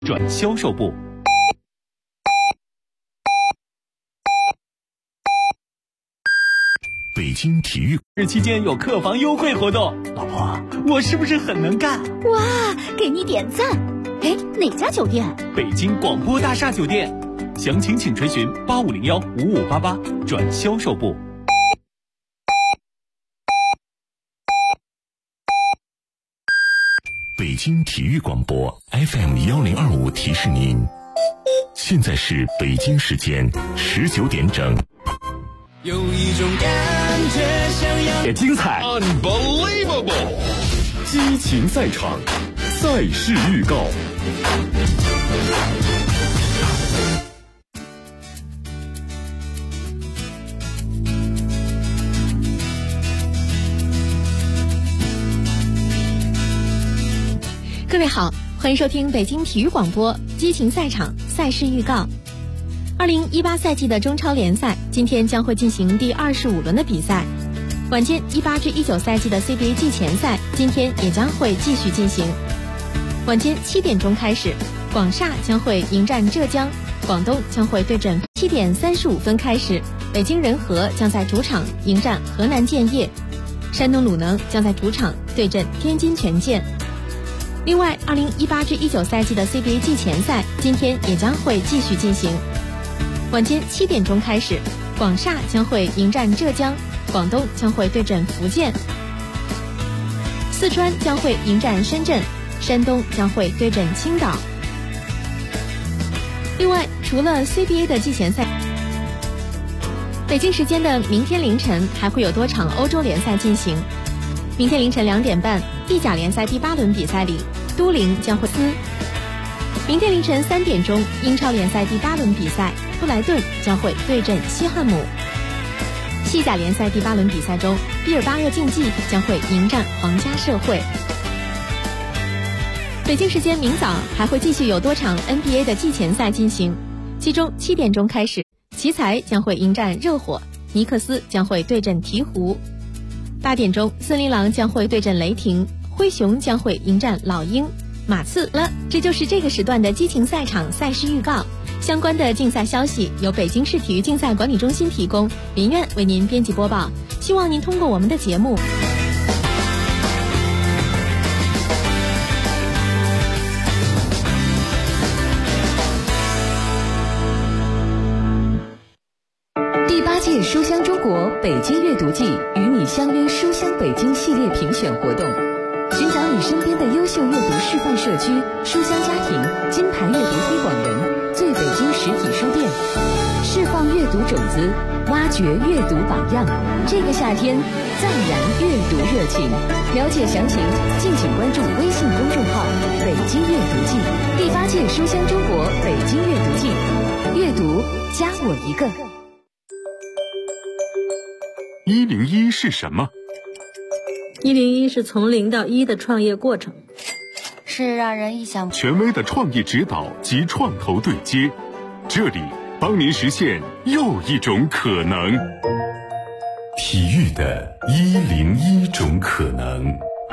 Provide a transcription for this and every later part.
转销售部。 北京体育日期间有客房优惠活动，老婆，我是不是很能干？ 哇，给你点赞！哎，哪家酒店？ 北京广播大厦酒店，详情请垂询8501-5588转销售部。 北京体育广播 FM1025提示您，现在是北京时间19点整。 有一种感觉想要也精彩 Unbelievable 激情赛场，赛事预告。 各位好，欢迎收听北京体育广播激情赛场赛事预告。2018赛季的中超联赛今天将会进行第25轮的比赛，晚间18至19赛季的 CBA 季前赛今天也将会继续进行。晚间7点钟开始，广厦将会迎战浙江，广东将会对阵7点35分开始，北京人和将在主场迎战河南建业，山东鲁能将在主场对阵天津权健。另外2018至19赛季的 CBA 季前赛今天也将会继续进行。晚间7点钟开始，广厦将会迎战浙江，广东将会对阵福建，四川将会迎战深圳，山东将会对阵青岛。另外，除了 CBA 的季前赛，北京时间的明天凌晨还会有多场欧洲联赛进行。明天凌晨2点半，意甲联赛第8轮比赛里，都灵将会明天凌晨3点钟，英超联赛第8轮比赛，布莱顿将会对阵西汉姆。西甲联赛第8轮比赛中，毕尔巴鄂竞技将会迎战皇家社会。北京时间明早还会继续有多场 NBA 的季前赛进行，其中7点钟开始，奇才将会迎战热火，尼克斯将会对阵鹈鹕。8点钟，森林狼将会对阵雷霆，灰熊将会迎战老鹰。马刺了，这就是这个时段的激情赛场赛事预告。相关的竞赛消息由北京市体育竞赛管理中心提供，林苑为您编辑播报。希望您通过我们的节目第8届书香中国北京阅读季与你相约书香北京系列评选活动，寻找你身边的优秀阅读示范社区、书香家庭、金牌阅读推广人、最北京实体书店，释放阅读种子，挖掘阅读榜样。这个夏天，再燃阅读热情。了解详情，敬请关注微信公众号“北京阅读季”。第8届书香中国北京阅读季，阅读加我一个。 101是什么 ？101是从0到1的创业过程， 是让人意想权威的创业指导及创投对接，这里帮您实现又一种可能。体育的101种可能。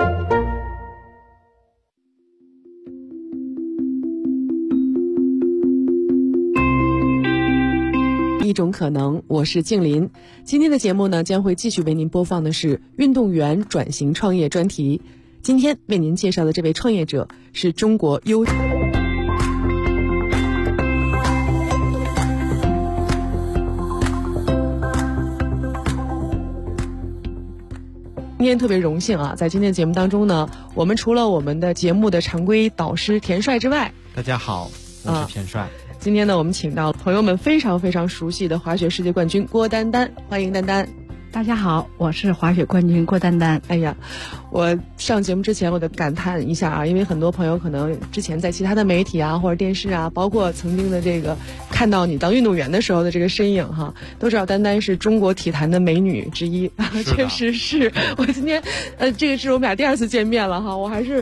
一种可能，我是静林。今天的节目呢，将会继续为您播放的是运动员转型创业专题。今天为您介绍的这位创业者是中国优。今天特别荣幸啊，在今天的节目当中呢，我们除了我们的节目的常规导师田帅之外， 大家好，我是田帅。 今天呢，我们请到朋友们非常非常熟悉的滑雪世界冠军郭丹丹，欢迎丹丹。 大家好，我是滑雪冠军郭丹丹。 哎呀，我上节目之前我得感叹一下啊，因为很多朋友可能之前在其他的媒体啊或者电视啊，包括曾经的这个看到你当运动员的时候的这个身影哈，都知道丹丹是中国体坛的美女之一，确实是。我今天这个是我们俩第2次见面了哈，我还是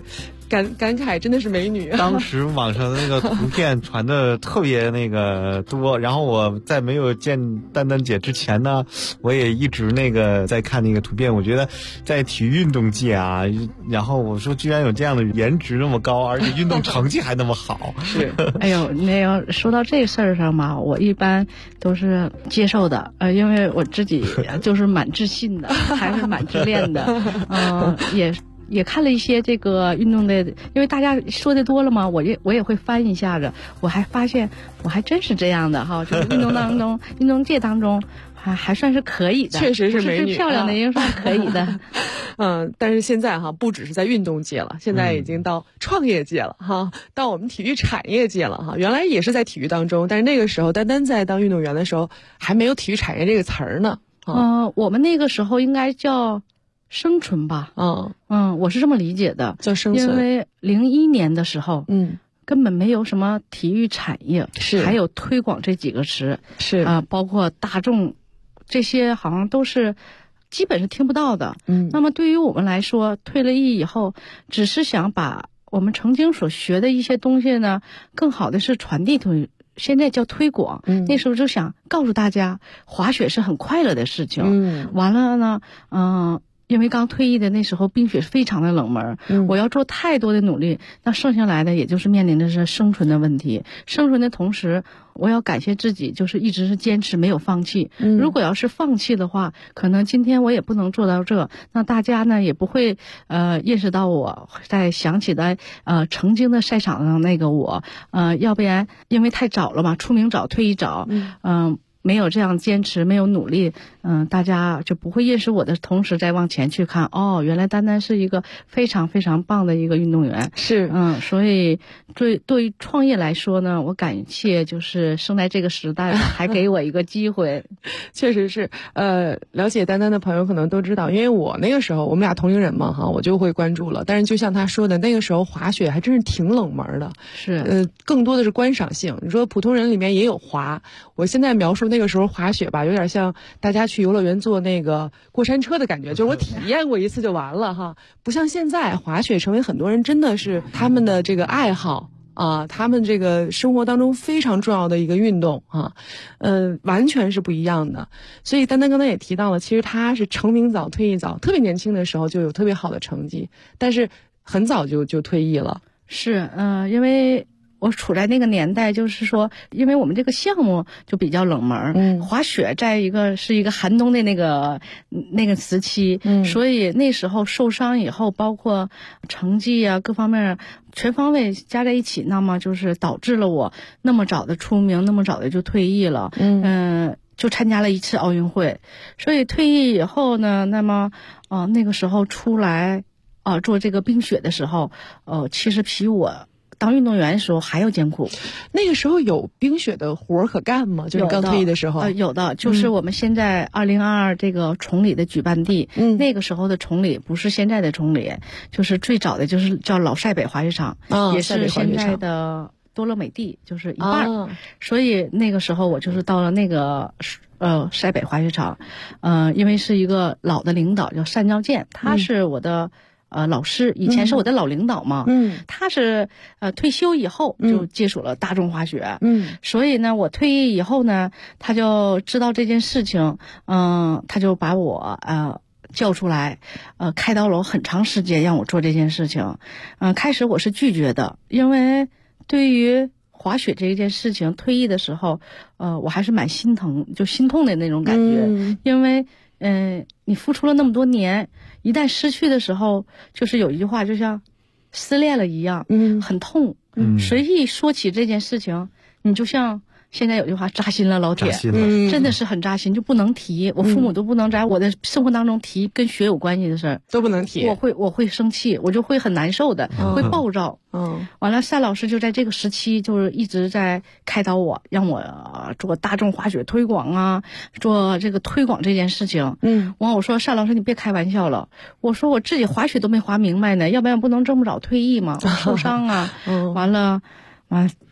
感慨真的是美女。 当时网上的那个图片传的特别那个多，然后我在没有见丹丹姐之前呢，我也一直那个在看那个图片，我觉得在体育运动界啊，然后我说居然有这样的颜值那么高，而且运动成绩还那么好。 是， 哎呦，那要说到这事儿上嘛，我一般都是接受的，因为我自己就是蛮自信的，还是蛮自恋的，也看了一些这个运动的，因为大家说的多了嘛，我也会翻一下子，我还发现我还真是这样的哈，就是运动当中，运动界当中还算是可以的， 确实是美女， 是漂亮的，应该算可以的。 但是现在哈，不只是在运动界了，现在已经到创业界了哈，到我们体育产业界了哈。原来也是在体育当中，但是那个时候丹丹在当运动员的时候还没有体育产业这个词儿呢。 我们那个时候应该叫生存吧。我是这么理解的， 叫生存。 因为01年的时候，根本没有什么体育产业， 是还有推广这几个词， 是包括大众，这些好像都是基本是听不到的。那么对于我们来说，退了役以后，只是想把我们曾经所学的一些东西呢，更好的是传递现在叫推广。那时候就想告诉大家，滑雪是很快乐的事情。完了呢，因为刚退役的那时候冰雪非常的冷门，我要做太多的努力，那剩下来的也就是面临的是生存的问题。生存的同时，我要感谢自己，就是一直是坚持没有放弃。如果要是放弃的话，可能今天我也不能做到这，那大家呢也不会认识到我，在想起的曾经的赛场上那个我，要不然因为太早了嘛，出名早退役早，没有这样坚持，没有努力，大家就不会认识我的同时再往前去看，原来丹丹是一个非常非常棒的一个运动员。 是， 所以对于创业来说呢，我感谢就是生在这个时代，还给我一个机会。 确实是，了解丹丹的朋友可能都知道，因为我那个时候我们俩同龄人嘛哈，我就会关注了。但是就像他说的，那个时候滑雪还真是挺冷门的， 是， 更多的是观赏性。你说普通人里面也有滑，我现在描述那个时候滑雪吧，有点像大家去游乐园坐那个过山车的感觉，就是我体验过一次就完了哈，不像现在滑雪成为很多人真的是他们的这个爱好啊，他们这个生活当中非常重要的一个运动啊，完全是不一样的。所以丹丹刚才也提到了，其实他是成名早退役早，特别年轻的时候就有特别好的成绩，但是很早就退役了。 是，因为我处在那个年代，就是说，因为我们这个项目就比较冷门，滑雪在是一个寒冬的那个时期，所以那时候受伤以后，包括成绩啊各方面全方位加在一起，那么就是导致了我那么早的出名，那么早的就退役了。就参加了一次奥运会，所以退役以后呢，那么那个时候出来做这个冰雪的时候，其实比我当运动员的时候还要艰苦。 那个时候有冰雪的活可干吗？就是刚退役的时候。 有的，就是我们现在2022这个崇礼的举办地，那个时候的崇礼不是现在的崇礼，就是最早的就是叫老塞北滑雪场，也是现在的多乐美地，就是一半。所以那个时候我就是到了那个塞北滑雪场，因为是一个老的领导叫单教健，他是我的老师，以前是我的老领导嘛，他是退休以后就接触了大众滑雪，所以呢，我退役以后呢，他就知道这件事情，他就把我叫出来，开导了我很长时间，让我做这件事情。开始我是拒绝的，因为对于滑雪这一件事情，退役的时候，我还是蛮心疼，就心痛的那种感觉，因为你付出了那么多年，一旦失去的时候，就是有一句话，就像失恋了一样，很痛。随意说起这件事情，你就像现在有句话，扎心了，老铁，真的是很扎心，就不能提。我父母都不能在我的生活当中提跟雪有关系的事儿， 都不能提。 我会生气，我就会很难受的，会暴躁。完了，单老师就在这个时期，就是一直在开导我，让我做大众滑雪推广啊，做这个推广这件事情。完我说单老师，你别开玩笑了，我说我自己滑雪都没滑明白呢，要不然不能这么早退役嘛，我受伤啊。完了。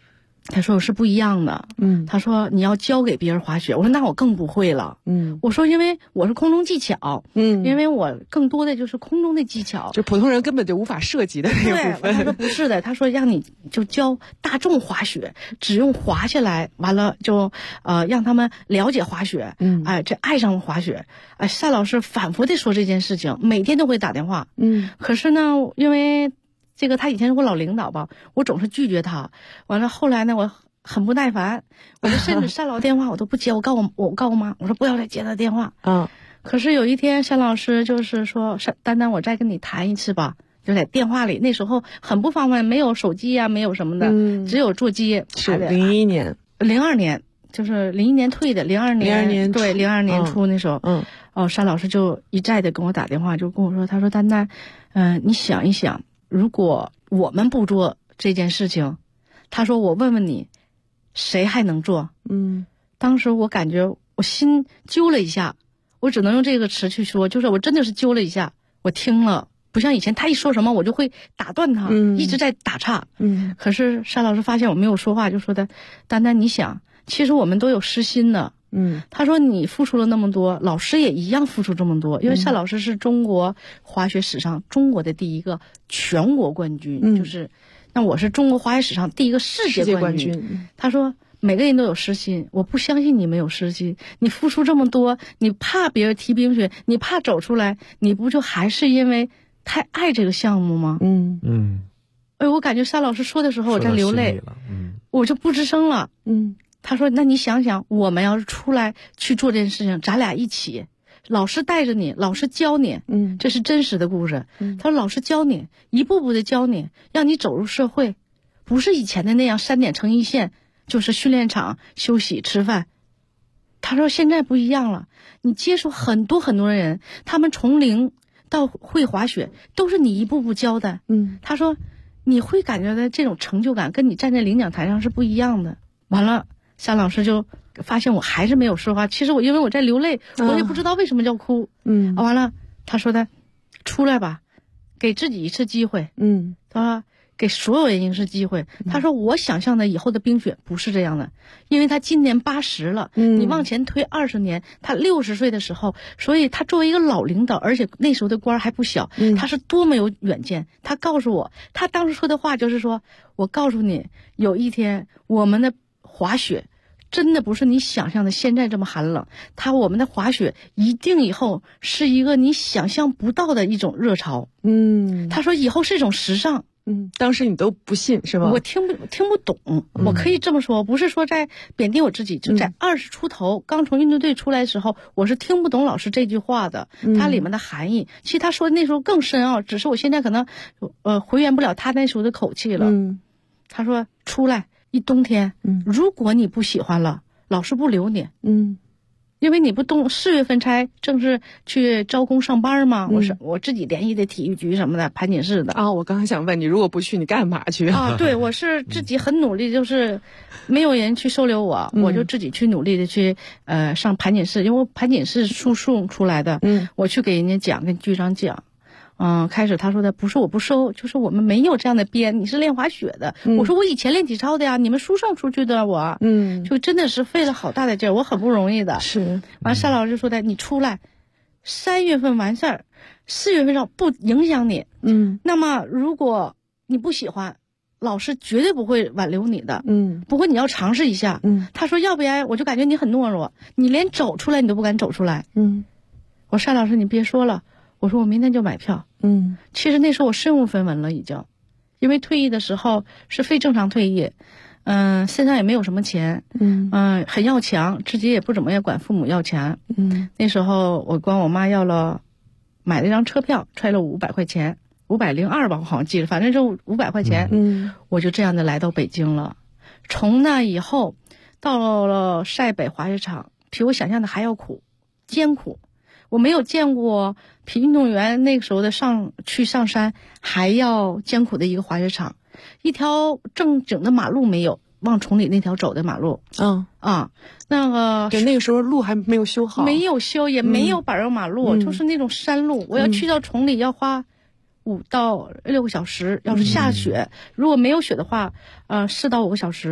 他说我是不一样的。他说你要教给别人滑雪。我说那我更不会了。我说因为我是空中技巧。因为我更多的就是空中的技巧， 就普通人根本就无法涉及的那个部分。 他说不是的，他说让你就教大众滑雪，只用滑下来，完了就让他们了解滑雪。这爱上滑雪。单老师反复的说这件事情，每天都会打电话。可是呢，因为这个他以前是我老领导吧，我总是拒绝他。完了后来呢，我很不耐烦，我就甚至单老电话我都不接，我告我妈，我说不要再接他电话。可是有一天单老师就是说，丹丹我再跟你谈一次吧，就在电话里。那时候很不方便，没有手机啊，没有什么的，只有座机。 是01年 ，02年，就是01年退的，02年对，02年初那时候。单老师就一再的跟我打电话，就跟我说，他说丹丹，你想一想，如果我们不做这件事情，他说我问问你，谁还能做？当时我感觉我心揪了一下，我只能用这个词去说，就是我真的是揪了一下。我听了，不像以前他一说什么我就会打断他，一直在打岔。可是单老师发现我没有说话，就说的，丹丹你想，其实我们都有私心的。他说你付出了那么多，老师也一样付出这么多，因为单老师是中国滑雪史上中国的第一个全国冠军，就是那我是中国滑雪史上第一个世界冠军。他说每个人都有私心，我不相信你没有私心，你付出这么多，你怕别人踢冰雪，你怕走出来，你不就还是因为太爱这个项目吗？我感觉单老师说的时候我在流泪，我就不吱声了。他说那你想想，我们要是出来去做这件事情，咱俩一起，老师带着你，老师教你，这是真实的故事。他说老师教你，一步步的教你，让你走入社会，不是以前的那样3点成一线，就是训练场休息吃饭。他说现在不一样了，你接触很多很多的人，他们从零到会滑雪都是你一步步教的。他说你会感觉到这种成就感跟你站在领奖台上是不一样的。完了单老师就发现我还是没有说话，其实因为我在流泪，我也不知道为什么要哭。完了他说的出来吧，给自己一次机会。他说给所有人一次机会。他说我想象的以后的冰雪不是这样的，因为他今年80了，你往前推20年，他60岁的时候，所以他作为一个老领导，而且那时候的官还不小，他是多么有远见。他告诉我，他当时说的话就是说，我告诉你，有一天我们的滑雪真的不是你想象的现在这么寒冷，我们的滑雪一定以后是一个你想象不到的一种热潮。他说以后是一种时尚。 当时你都不信是吧？ 我听不懂。我可以这么说，不是说在贬低我自己，就在20出头刚从运动队出来的时候，我是听不懂老师这句话的，它里面的含义。其实他说的那时候更深奥，只是我现在可能还原不了他那时候的口气了。他说出来一冬天，如果你不喜欢了，老师不留你。因为你不4月份才正式去招工上班吗？我自己联系的体育局什么的，盘锦市的。 我刚才想问你，如果不去，你干嘛去？ 对，我是自己很努力，就是没有人去收留我，我就自己去努力的去上盘锦市，因为我盘锦市输送出来的，我去给人家讲，跟局长讲。开始他说的不是我不收，就是我们没有这样的编，你是练滑雪的。我说我以前练体操的呀，你们输送出去的我。就真的是费了好大的劲儿，我很不容易的。 是。 完单老师说的，你出来3月份完事儿，4月份上不影响你。那么如果你不喜欢，老师绝对不会挽留你的。不过你要尝试一下。他说要不然我就感觉你很懦弱，你连走出来你都不敢走出来。我说单老师你别说了，我说我明天就买票。其实那时候我身无分文了已经，因为退役的时候是非正常退役，身上也没有什么钱，很要强，自己也不怎么也管父母要钱。那时候我管我妈要了，买了一张车票，揣了500块钱，502吧，我好像记得，反正就500块钱。我就这样的来到北京了。从那以后到了塞北滑雪场，比我想象的还要苦，艰苦。我没有见过比运动员那个时候的上山还要艰苦的一个滑雪场，一条正经的马路没有，往崇礼那条走的马路。那个对，那个时候路还没有修好， 没有修，也没有柏油马路，就是那种山路。我要去到崇礼要花5到6个小时，要是下雪，如果没有雪的话，4到5个小时。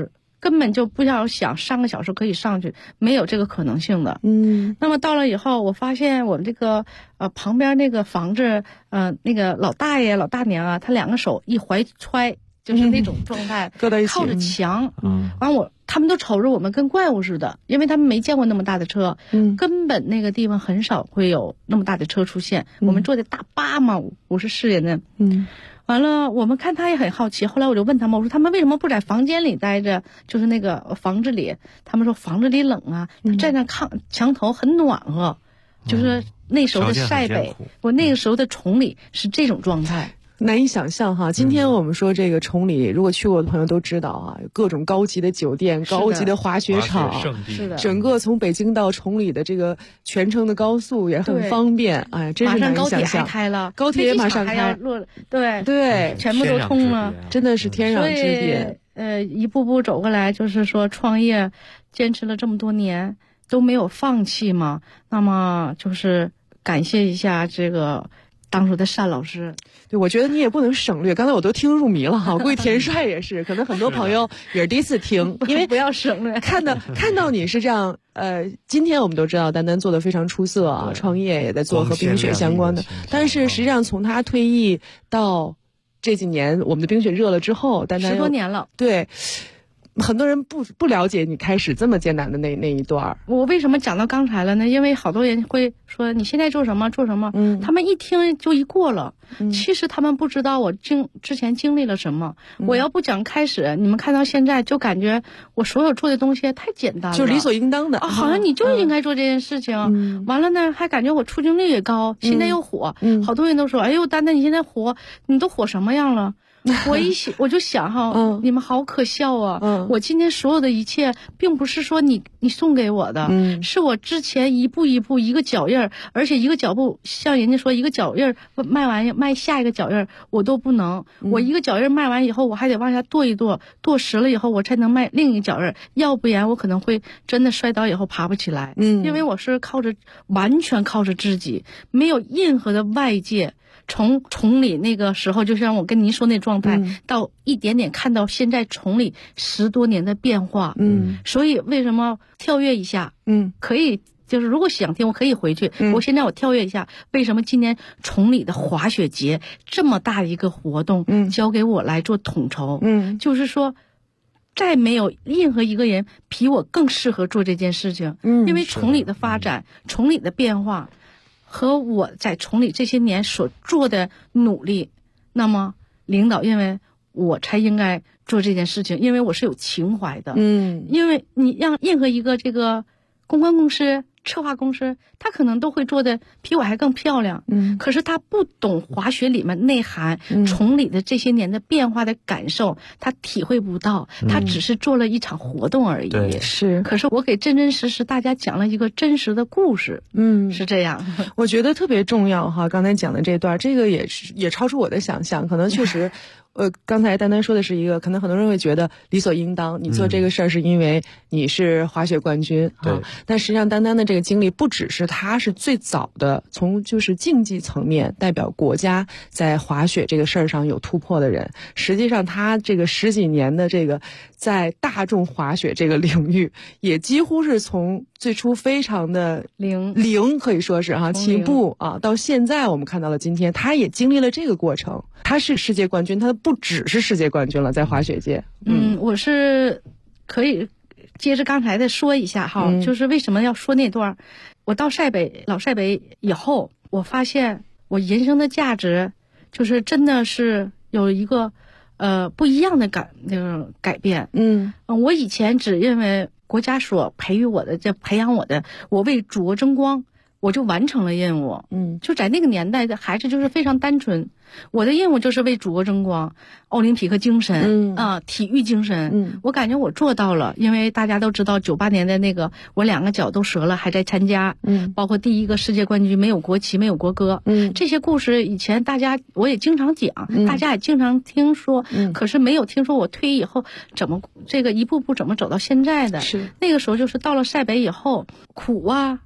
根本就不要想3个小时可以上去，没有这个可能性的。那么到了以后，我发现我们这个旁边那个房子，那个老大爷老大娘啊，他2个手一怀揣，就是那种状态， 搁到一起， 靠着墙。完他们都瞅着我们跟怪物似的，因为他们没见过那么大的车，根本那个地方很少会有那么大的车出现。我们坐的大巴嘛，54人的。完了，我们看他也很好奇。后来我就问他们，我说他们为什么不在房间里待着，就是那个房子里？他们说房子里冷啊，他站在墙头很暖和，就是那时候的晒北。我那个时候的崇礼是这种状态。 难以想象哈，今天我们说这个崇礼，如果去过的朋友都知道啊，有各种高级的酒店、高级的滑雪场， 是的， 整个从北京到崇礼的这个全程的高速也很方便，哎，真是难以想象。 马上高铁还开了， 高铁马上开，对， 全部都通了， 真的是天壤之别。 一步步走过来，就是说创业坚持了这么多年都没有放弃嘛，那么就是感谢一下这个当初的单老师。 对，我觉得你也不能省略，刚才我都听入迷了哈。估计田帅也是，可能很多朋友也是第一次听，因为不要省略。 看到你是这样，今天我们都知道丹丹做得非常出色啊，创业也在做和冰雪相关的。但是实际上从他退役到这几年，我们的冰雪热了之后，丹丹 10多年了， 对。很多人不了解你开始这么艰难的那一段。 我为什么讲到刚才了呢？因为好多人会说你现在做什么，他们一听就一过了。其实他们不知道我之前经历了什么。我要不讲开始，你们看到现在就感觉我所有做的东西太简单了， 就理所应当的， 好像你就应该做这件事情。完了呢，还感觉我出镜率也高，现在又火。好多人都说，哎呦，丹丹你现在火，你都火什么样了？我就想哈，你们好可笑啊！我今天所有的一切，并不是说你送给我的，是我之前一步一步一个脚印儿，而且一个脚步，像人家说一个脚印儿迈下一个脚印儿，我都不能。我一个脚印儿迈完以后，我还得往下跺一跺，跺实了以后，我才能迈另一个脚印儿，要不然我可能会真的摔倒以后爬不起来。因为我是完全靠着自己，没有任何的外界。从崇礼那个时候，就像我跟您说那状态，到一点点看到现在崇礼10多年的变化。所以为什么跳跃一下？可以，就是如果想听，我可以回去。我现在跳跃一下，为什么今年崇礼的滑雪节这么大一个活动，交给我来做统筹？就是说。再没有任何一个人比我更适合做这件事情，因为崇礼的发展、崇礼的变化。和我在崇礼这些年所做的努力，那么领导认为我才应该做这件事情，因为我是有情怀的。因为你让任何一个这个公关公司、策划公司，他可能都会做的比我还更漂亮。可是他不懂滑雪里面内涵，崇礼的这些年的变化的感受，他体会不到，他只是做了一场活动而已。 是。 可是我给真真实实大家讲了一个真实的故事。是这样。 我觉得特别重要哈，刚才讲的这段，这个也超出我的想象，可能确实。刚才丹丹说的是一个，可能很多人会觉得理所应当，你做这个事儿是因为你是滑雪冠军啊。但实际上，丹丹的这个经历不只是他是最早的从就是竞技层面代表国家在滑雪这个事儿上有突破的人，实际上他这个10几年的这个在大众滑雪这个领域，也几乎是从最初非常的零可以说是哈起步啊，到现在我们看到了今天，他也经历了这个过程。他是世界冠军，他不只是世界冠军了，在滑雪界。 我是可以接着刚才的说一下哈，就是为什么要说那段。我到老晒北以后，我发现我人生的价值就是真的是有一个不一样的改变。我以前只认为国家所培养我的，我为祖国争光。我就完成了任务。就在那个年代的孩子就是非常单纯，我的任务就是为祖国争光，奥林匹克精神体育精神。我感觉我做到了，因为大家都知道98年的那个我2个脚都折了还在参加，包括第1个世界冠军没有国旗没有国歌，这些故事以前我也经常讲，大家也经常听说，可是没有听说我退役以后怎么这个一步步怎么走到现在的。是那个时候就是到了晒北以后，苦啊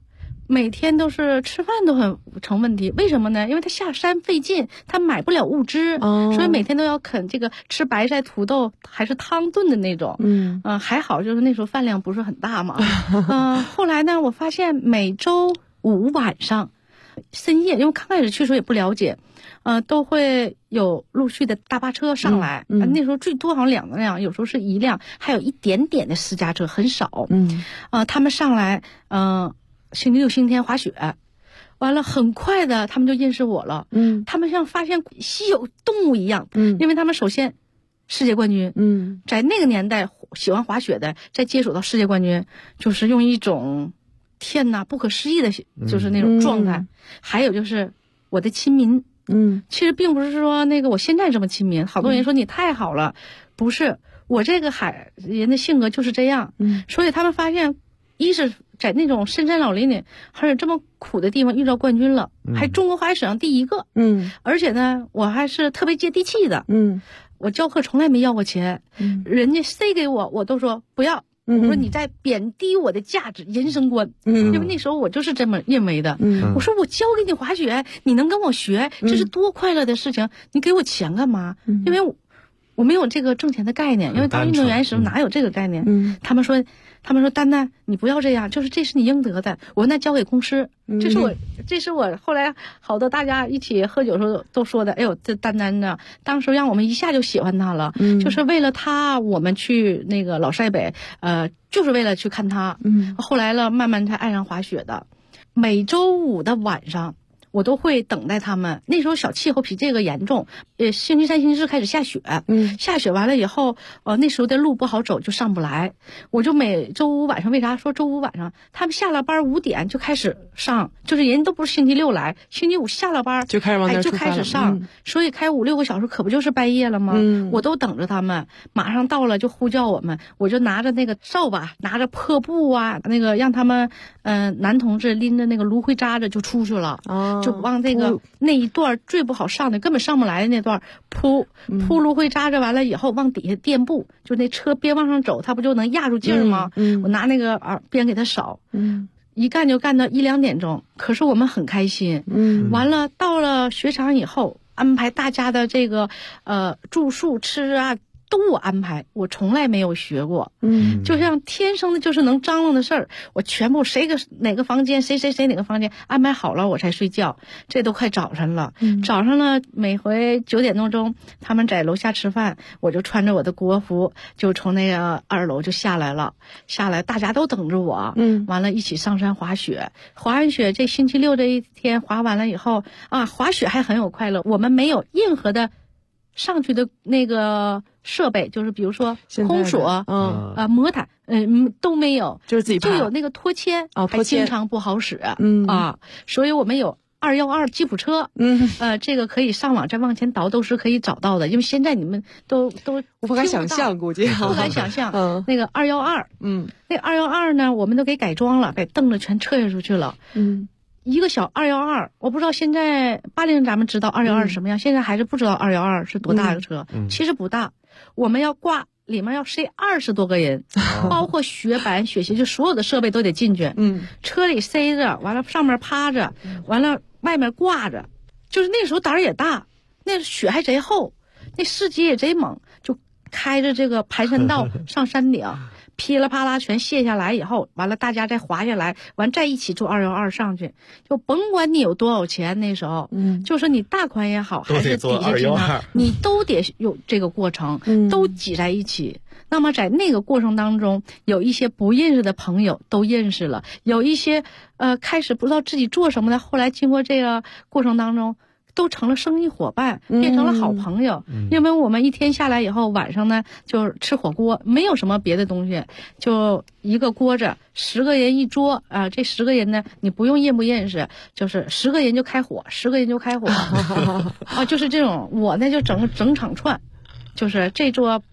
每天都是吃饭都很成问题，为什么呢？因为他下山费劲，他买不了物资，所以每天都要啃这个吃白菜土豆，还是汤炖的那种。还好就是那时候饭量不是很大嘛。后来呢，我发现每周5晚上深夜，因为刚开始去的时候也不了解，都会有陆续的大巴车上来。那时候最多好像2辆，有时候是1辆，还有一点点的私家车，很少。他们上来，星期六、星期天滑雪，完了很快的他们就认识我了。他们像发现稀有动物一样。因为他们首先世界冠军。在那个年代喜欢滑雪的，在接触到世界冠军，就是用一种天哪不可思议的，就是那种状态。还有就是我的亲民。其实并不是说那个我现在这么亲民，好多人说你太好了，不是，我这个人的性格就是这样。所以他们发现，一是在那种深山老林里，还有这么苦的地方遇到冠军了，还中国滑雪史上第1个。而且呢，我还是特别接地气的。我教课从来没要过钱，人家塞给我，我都说不要。我说你在贬低我的价值人生观。因为那时候我就是这么认为的。我说我教给你滑雪，你能跟我学，这是多快乐的事情，你给我钱干嘛？因为我没有这个挣钱的概念，因为当运动员时候哪有这个概念。他们说丹丹你不要这样，就是这是你应得的。我说那交给公司。这是我后来好多大家一起喝酒的时候都说的，哎呦这丹丹呢，当时让我们一下就喜欢他了。就是为了他我们去那个老塞北，就是为了去看他。后来了慢慢才爱上滑雪的。每周5的晚上我都会等待他们。那时候小气候比这个严重，星期3、星期4开始下雪。下雪完了以后，那时候的路不好走，就上不来。我就每周5晚上，为啥说周5晚上？他们下了班5点就开始上，就是人都不是星期6来，星期5下了班就开始往那就开始上。所以开5、6个小时，可不就是半夜了吗？我都等着他们，马上到了就呼叫我们，我就拿着那个扫把，拿着破布啊，那个让他们男同志拎着那个芦荟渣子就出去了。就往那一段最不好上的，根本上不来的那段铺芦荟渣子，完了以后往底下垫布，就那车边往上走，它不就能压住劲儿吗？我拿那个边给它扫。一干就干到1、2点钟，可是我们很开心。完了到了雪场以后，安排大家的这个住宿吃啊都我安排，我从来没有学过。就像天生的就是能张罗的事儿，我全部哪个房间谁哪个房间安排好了我才睡觉。这都快早上了。早上呢每回9点多钟他们在楼下吃饭，我就穿着我的国服就从那个2楼就下来了。下来大家都等着我。完了一起上山滑雪。滑完雪这星期6这一天滑完了以后滑雪还很有快乐。我们没有任何的上去的那个设备，就是比如说空锁魔毯都没有， 就是自己就有那个拖牵还经常不好使。所以我们有212吉普车。这个可以上网再往前倒都是可以找到的，因为现在你们都无法想象，估计不敢想象。那个212，那212呢我们都给改装了，把凳子全撤下出去了。一个小212，我不知道现在80咱们知道212是什么样，现在还是不知道212是多大个车。其实不大，我们要挂里面要塞20多个人，包括雪板、雪鞋，就所有的设备都得进去。车里塞着，完了上面趴着，完了外面挂着，就是那时候胆儿也大，那雪还贼厚，那司机也贼猛，就开着这个盘山道上山顶。噼里啪啦全卸下来以后，完了大家再滑下来，完再一起坐212上去，就甭管你有多少钱，那时候，就是你大款也好，还是底下经常，你都得有这个过程，都挤在一起。那么在那个过程当中，有一些不认识的朋友都认识了，有一些开始不知道自己做什么的，后来经过这个过程当中，都成了生意伙伴，变成了好朋友。因为我们一天下来以后，晚上呢就吃火锅，没有什么别的东西，就一个锅子，10个人一桌这10个人呢，你不用认不认识，就是10个人就开火，10个人就开火就是这种。我呢就整场串，就是这桌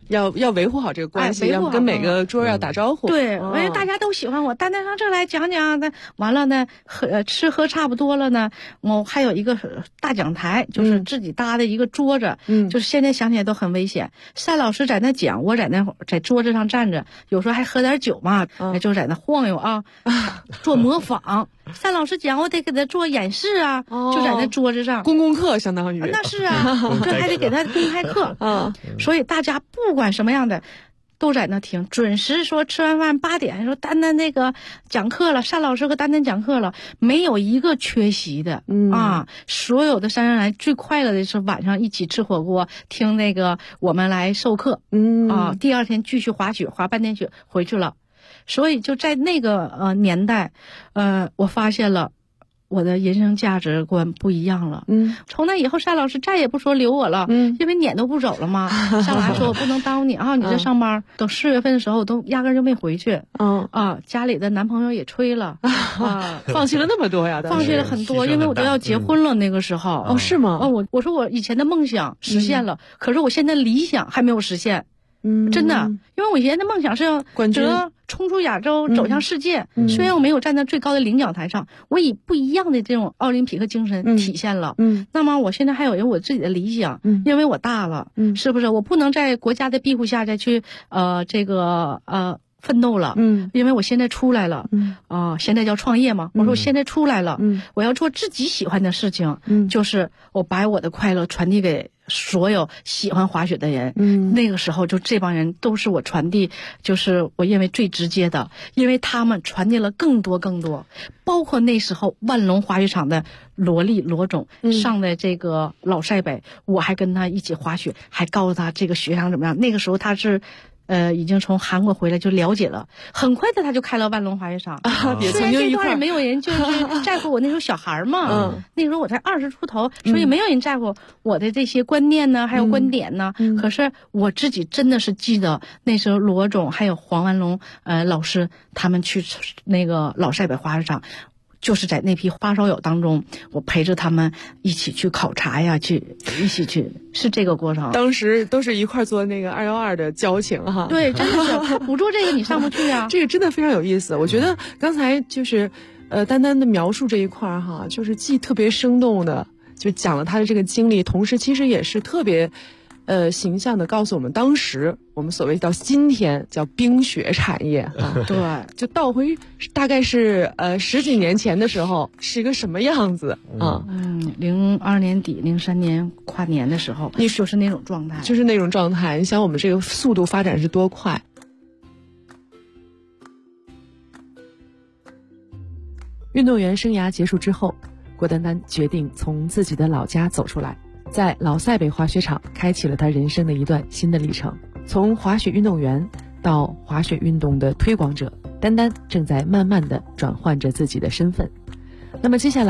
要维护好这个关系，要跟每个桌要打招呼。 对，因为大家都喜欢我，丹丹上这来讲讲，那完了呢，吃喝差不多了呢，我还有一个大讲台，就是自己搭的一个桌子，就是现在想起来都很危险。赛老师在那讲，我在桌子上站着，有时候还喝点酒嘛，就在那晃悠啊，做模仿。赛老师讲，我得给他做演示啊，就在那桌子上公共课相当于。 那是啊，这还得给他公开课啊，所以大家不管什么样的。都在那听，准时说吃完饭8点说丹丹那个讲课了，单老师和丹丹讲课了，没有一个缺席的啊！所有的山人来最快乐的是晚上一起吃火锅，听那个我们来授课，啊，第二天继续滑雪，滑半天雪回去了。所以就在那个年代，我发现了。我的人生价值观不一样了。从那以后，单老师再也不说留我了，因为撵都不走了嘛。单老师说我不能耽误你啊，你在上班。等4月份的时候，我都压根就没回去。家里的男朋友也催了啊， 放弃了那么多呀， 放弃了很多，因为我都要结婚了那个时候。 哦，是吗？ 我说我以前的梦想实现了，可是我现在理想还没有实现。真的，因为我以前的梦想是要冲出亚洲，走向世界。虽然我没有站在最高的领奖台上，我以不一样的这种奥林匹克精神体现了。那么我现在还有我自己的理想，因为我大了，是不是？我不能在国家的庇护下再去奋斗了，因为我现在出来了，现在叫创业嘛。我说我现在出来了，我要做自己喜欢的事情，就是我把我的快乐传递给所有喜欢滑雪的人。那个时候就这帮人都是我传递，就是我认为最直接的，因为他们传递了更多，包括那时候万隆滑雪场的罗总上的这个老赛北，我还跟他一起滑雪，还告诉他这个雪场怎么样。那个时候他是。已经从韩国回来就了解了，很快的他就开了万隆滑雪场。虽然这段也没有人就是在乎我那时候小孩嘛，那时候我才20出头，所以没有人在乎我的这些观念呢，还有观点呢。可是我自己真的是记得那时候罗总还有黄万隆老师他们去那个老赛北滑雪场。就是在那批发烧友当中，我陪着他们一起去考察呀，一起去，是这个过程。 当时都是一块做那个212的交情哈。 对，真的是不做这个你上不去啊。 这个真的非常有意思。我觉得刚才就是丹丹的描述这一块哈，就是既特别生动的就讲了他的这个经历，同时其实也是特别形象的告诉我们当时我们所谓到今天叫冰雪产业啊。 对， 就倒回大概是10几年前的时候是一个什么样子啊 ？02年底03年跨年的时候，就是那种状态， 就是那种状态。你想我们这个速度发展是多快。运动员生涯结束之后，郭丹丹决定从自己的老家走出来，在老赛北滑雪场开启了他人生的一段新的历程。从滑雪运动员到滑雪运动的推广者，丹丹正在慢慢地转换着自己的身份。那么接下来